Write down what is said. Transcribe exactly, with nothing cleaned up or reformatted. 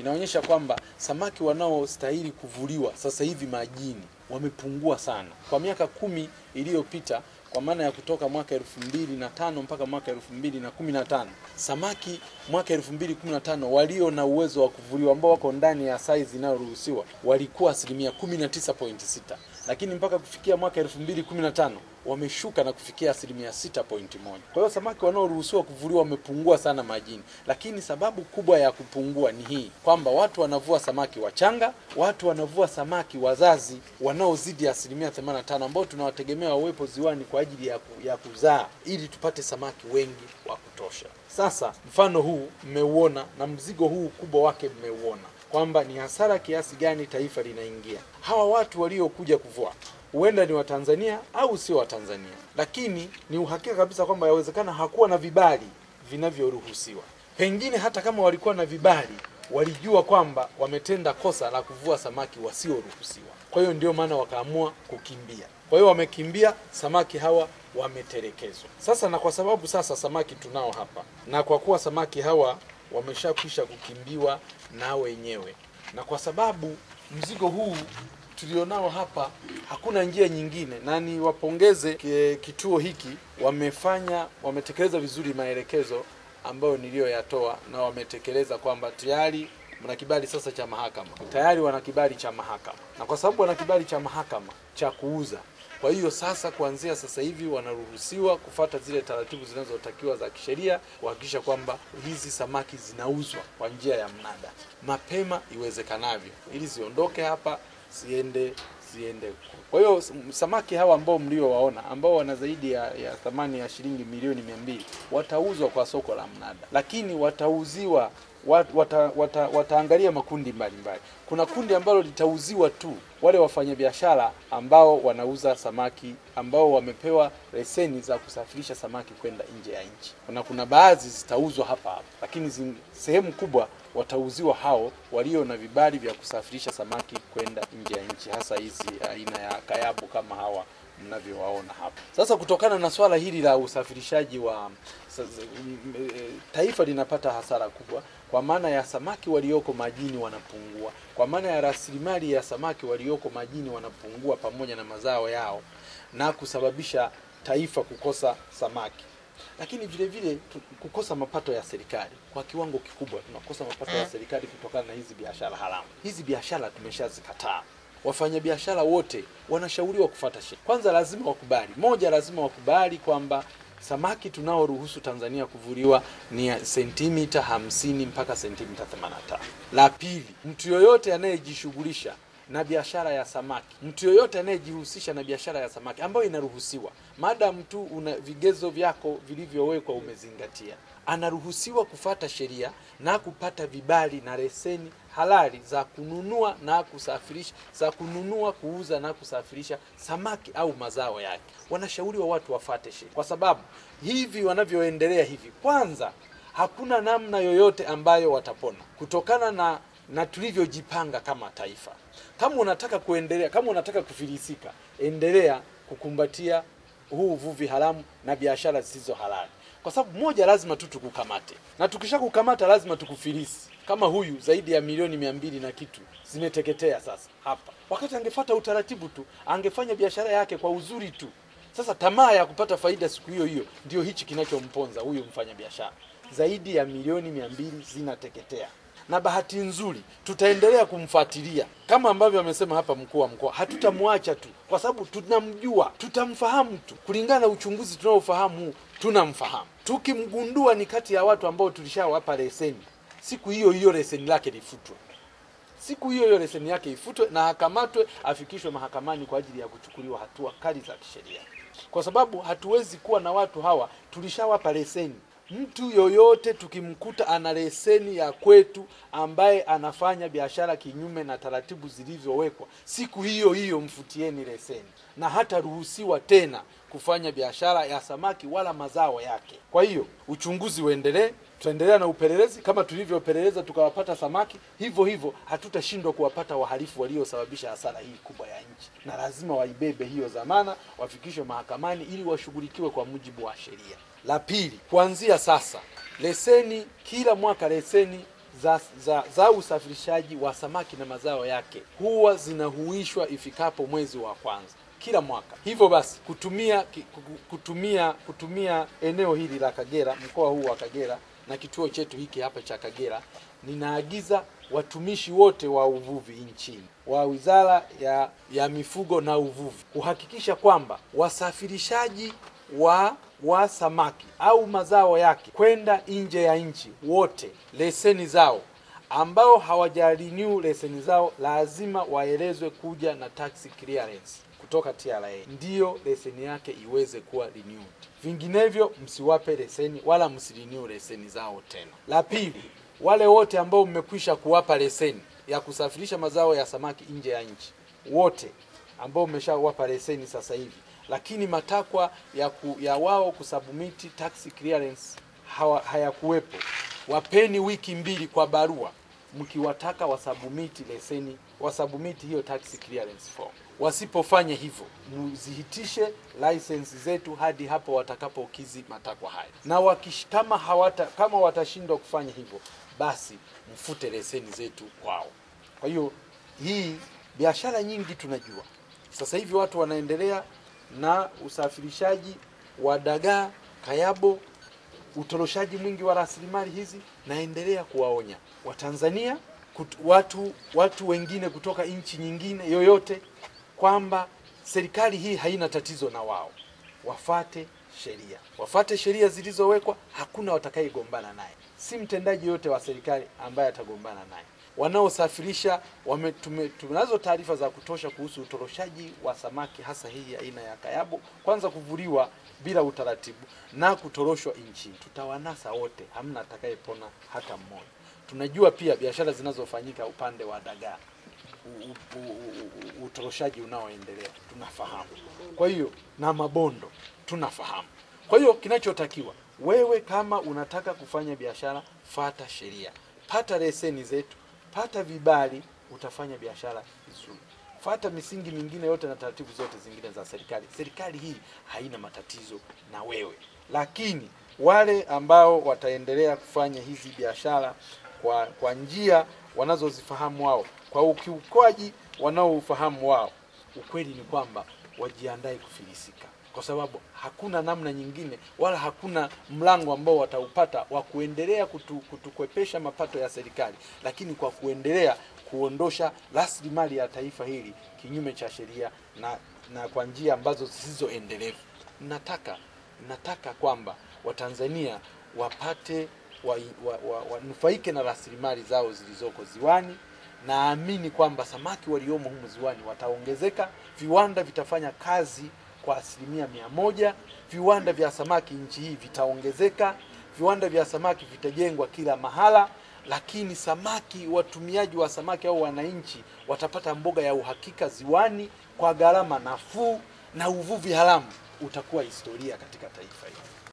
inaonyesha kwamba samaki wanaostahili kuvuliwa sasa hivi majini wamepungua sana. Kwa miaka kumi iliyopita, kwa maana ya kutoka mwaka elfu mbili na tano mpaka mwaka elfu mbili na kumi na tano, samaki mwaka elfu mbili kumi na tano walio na uwezo wa kuvuliwa ambao wako ndani ya size inayoruhusiwa walikuwa asilimia kumi na tisa nukta sita, lakini mpaka kufikia mwaka elfu mbili kumi na tano wameshuka na kufikia asilimia sita nukta moja. Kwa hiyo samaki wanaoruhusiwa kuvuliwa wamepungua sana majini, lakini sababu kubwa ya kupungua ni hii kwamba watu wanavua samaki wachanga, watu wanavua samaki wazazi wanaozidi asilimia themanini na tano ambao tunawategemea wawepo ziwani kwa ajili ya, ku, ya kuzaa ili tupate samaki wengi wa kutosha. Sasa mfano huu mmeuona na mzigo huu kubwa wake mmeuona kwamba ni hasara kiasi gani taifa linaingia. Hawa watu waliokuja kuvua huenda ni wa Tanzania au sio wa Tanzania, lakini ni uhakika kabisa kwamba yawezekana hakuwa na vibali vinavyoruhusiwa. Pengine hata kama walikuwa na vibali, walijua kwamba wametenda kosa la kuvua samaki wasioruhusiwa. Kwa hiyo ndio maana wakaamua kukimbia. Kwa hiyo wamekimbia, samaki hawa wametelekezwa. Sasa na kwa sababu sasa samaki tunao hapa, na kwa kuwa samaki hawa wameshakwisha kukimbiwa na wenyewe, na kwa sababu mzigo huu tulionao hapa hakuna njia nyingine, na ni wapongeze kituo hiki, wamefanya wametekeleza vizuri maelekezo ambayo niliyoyatoa, na wametekeleza kwamba tayari wana kibali sasa cha mahakama. Tayari wana kibali cha mahakama. Na kwa sababu wana kibali cha mahakama cha kuuza, kwa hiyo sasa kuanzia sasa hivi wanaruhusiwa kufuata zile taratibu zinazotakiwa za kisheria kuhakikisha kwamba hizi samaki zinauzwa kwa njia ya mnada mapema iwezekanavyo ili ziondoke hapa siende siende. Kwa hiyo samaki hawa ambao mliowaona ambao wana zaidi ya, ya thamani ya shilingi milioni mia mbili watauzwa kwa soko la mnada, lakini watauziwa wat, wata, wata, wataangalia makundi mbalimbali. Kuna kundi ambalo litauziwa tu wale wafanyabiashara ambao wanauza samaki ambao wamepewa leseni za kusafirisha samaki kwenda nje ya nchi. Kuna kuna baadhi zitauzwa hapa hapa, lakini zing, sehemu kubwa watauziwa hao walio na vibali vya kusafirisha samaki kwenda nje ya nchi, hasa hizi aina ya kayabu kama hawa mnavyowaona hapa. Sasa kutokana na swala hili la usafirishaji wa taifa linapata hasara kubwa, kwa maana ya samaki walioko majini wanapungua, kwa maana ya rasilimali ya samaki walioko majini wanapungua pamoja na mazao yao, na kusababisha taifa kukosa samaki. Lakini vile vile kukosa mapato ya serikali kwa kiwango kikubwa. Tunakosa mapato ya serikali kutokana na hizi biashara haramu. Hizi biashara tumeshazikataa. Wafanyabiashara wote wanashauriwa kufuata sheria. Kwanza lazima wakubali. Moja, lazima wakubali kwamba samaki tunaoruhusu Tanzania kuvuliwa ni sentimita hamsini mpaka sentimita themanini na tano. La pili, mtu yoyote anayejishughulisha na biashara ya samaki, mtu yoyote anayejihusisha na biashara ya samaki ambayo inaruhusiwa, madam tu una vigezo vyako vilivyowekwa umezingatia, anaruhusiwa kufuata sheria na kupata vibali na leseni halali za kununua na kusafirisha, za kununua, kuuza na kusafirisha samaki au mazao yake. Wanashauriwa watu wafuate sheria, kwa sababu hivi wanavyoendelea hivi, kwanza hakuna namna yoyote ambayo watapona kutokana na na tulivyojipanga kama taifa. Kama unataka kuendelea, kama unataka kufilisika, endelea kukumbatia huu uvuvi haramu na biashara zisizo halali. Kwa sababu moja, lazima tu tukukamate. Na tukishakukamata lazima tukufilisi. Kama huyu zaidi ya milioni mia mbili na kitu zimeteketea sasa hapa. Wakati angefuata utaratibu tu, angefanya biashara yake kwa uzuri tu. Sasa tamaa ya kupata faida siku hiyo hiyo ndio hichi kinachomponza huyu mfanya biashara. Zaidi ya milioni mia mbili zinateketea. Na bahati nzuri tutaendelea kumfuatilia kama ambavyo amesema hapa mkuu wa mkoa. Hatutamwacha tu kwa sababu tunamjua, tutamfahamu tu. Kulingana na uchunguzi tunaofahamu, tunamfahamu. Tukimgundua ni kati ya watu ambao tulishawapa leseni, siku hiyo hiyo leseni lake lifutwe. Siku hiyo hiyo leseni yake ifutwe na akamatwe, afikishwe mahakamani kwa ajili ya kuchukuliwa hatua kali za kisheria. Kwa sababu hatuwezi kuwa na watu hawa tulishawapa leseni. Mtu yoyote tukimkuta ana leseni ya kwetu ambaye anafanya biashara kinyume na taratibu zilizowekwa, siku hiyo hiyo mfutieni leseni, na hata ruhusiwa tena kufanya biashara ya samaki wala mazao yake. Kwa hiyo uchunguzi uendelee, tutaendelea na upelelezi kama tulivyopeleleza tukawapata samaki, hivyo hivyo hatutashindwa kuwapata wahalifu waliosababisha hasara hii kubwa ya nchi, na lazima waibebe hiyo dhamana, wafikishwe mahakamani ili washughulikiwe kwa mujibu wa sheria. La pili, kuanzia sasa leseni, kila mwaka leseni za, za, za usafirishaji wa samaki na mazao yake huwa zinahuishwa ifikapo mwezi wa kwanza kila mwaka. Hivyo basi kutumia kutumia kutumia eneo hili la Kagera, mkoa huu wa Kagera na kituo chetu hiki hapa cha Kagera, ninaagiza watumishi wote wa uvuvi nchini wa Wizara ya, ya Mifugo na Uvuvi kuhakikisha kwamba wasafirishaji wa wa samaki au mazao yake kwenda nje ya nchi wote, leseni zao ambao hawajarenew leseni zao lazima waelezwe kuja na tax clearance kutoka T R A ndiyo leseni yake iweze kuwa renewed. Vinginevyo msiwape leseni wala msirenew leseni zao tena. La pili, wale wote ambao mmekwisha kuwapa leseni ya kusafirisha mazao ya samaki nje ya nchi, wote ambao mmeshawapa leseni sasa hivi, lakini matakwa ya, ku, ya wao kusubmit tax clearance hayakuwepo, wapeni wiki mbili kwa barua mkiwataka wasubmit leseni, wasubmit hiyo tax clearance form. Wasipofanya hivyo, mzihitishe license zetu hadi hapo watakapokizi matakwa haya. Na wakish, kama hawata kama watashindwa kufanya hivyo, basi mfute leseni zetu kwao. Kwa hiyo hii biashara nyingi tunajua. Sasa hivi watu wanaendelea na usafirishaji wa dagaa, kayabo, utoroshaji mwingi wa rasilimali hizi. Naendelea kuwaonya Watanzania, watu watu wengine kutoka nchi nyingine yoyote kwamba serikali hii haina tatizo na wao. Wafate sheria. Wafate sheria zilizowekwa, hakuna watakayegombana naye. Si mtendaji yote wa serikali ambaye atagombana naye. Wanaosafirisha tunazo taarifa za kutosha kuhusu utoroshaji wa samaki, hasa hii aina ya kayabo, kwanza kuvuliwa bila utaratibu na kutoroshwa nchi. Tutawanasa wote, hamna atakayepona hata mmoja. Tunajua pia biashara zinazofanyika upande wa dagaa, utoroshaji unaoendelea tunafahamu. Kwa hiyo na mabondo tunafahamu. Kwa hiyo kinachotakiwa, wewe kama unataka kufanya biashara, fata sheria, pata leseni zetu, pata vibali, utafanya biashara vizuri. Fata misingi mingine yote na taratibu zote zingine za serikali. Serikali hii haina matatizo na wewe. Lakini wale ambao wataendelea kufanya hizi biashara kwa kwa njia wanazozifahamu wao, kwa ukiukaji wanaofahamu wao, ukweli ni kwamba wajiandae kufilisika, kwa sababu hakuna namna nyingine wala hakuna mlango ambao wataupata wa kuendelea kutu, kutukwepesha mapato ya serikali, lakini kwa kuendelea kuondosha rasilimali ya taifa hili kinyume cha sheria na na kwa njia ambazo zisizoendelevu. Nataka nataka kwamba Watanzania wapate wanufaike wa, wa, wa, na rasilimali zao zilizoko ziwani. Naamini kwamba samaki waliomo humu ziwani wataongezeka, viwanda vitafanya kazi kwa asilimia mia moja, viwanda vya samaki nchi hii vitaongezeka, viwanda vya samaki vitajengwa kila mahala, lakini samaki, watumiaji wa samaki au wananchi watapata mboga ya uhakika ziwani kwa gharama nafuu, na uvuvi haramu utakuwa historia katika taifa hili.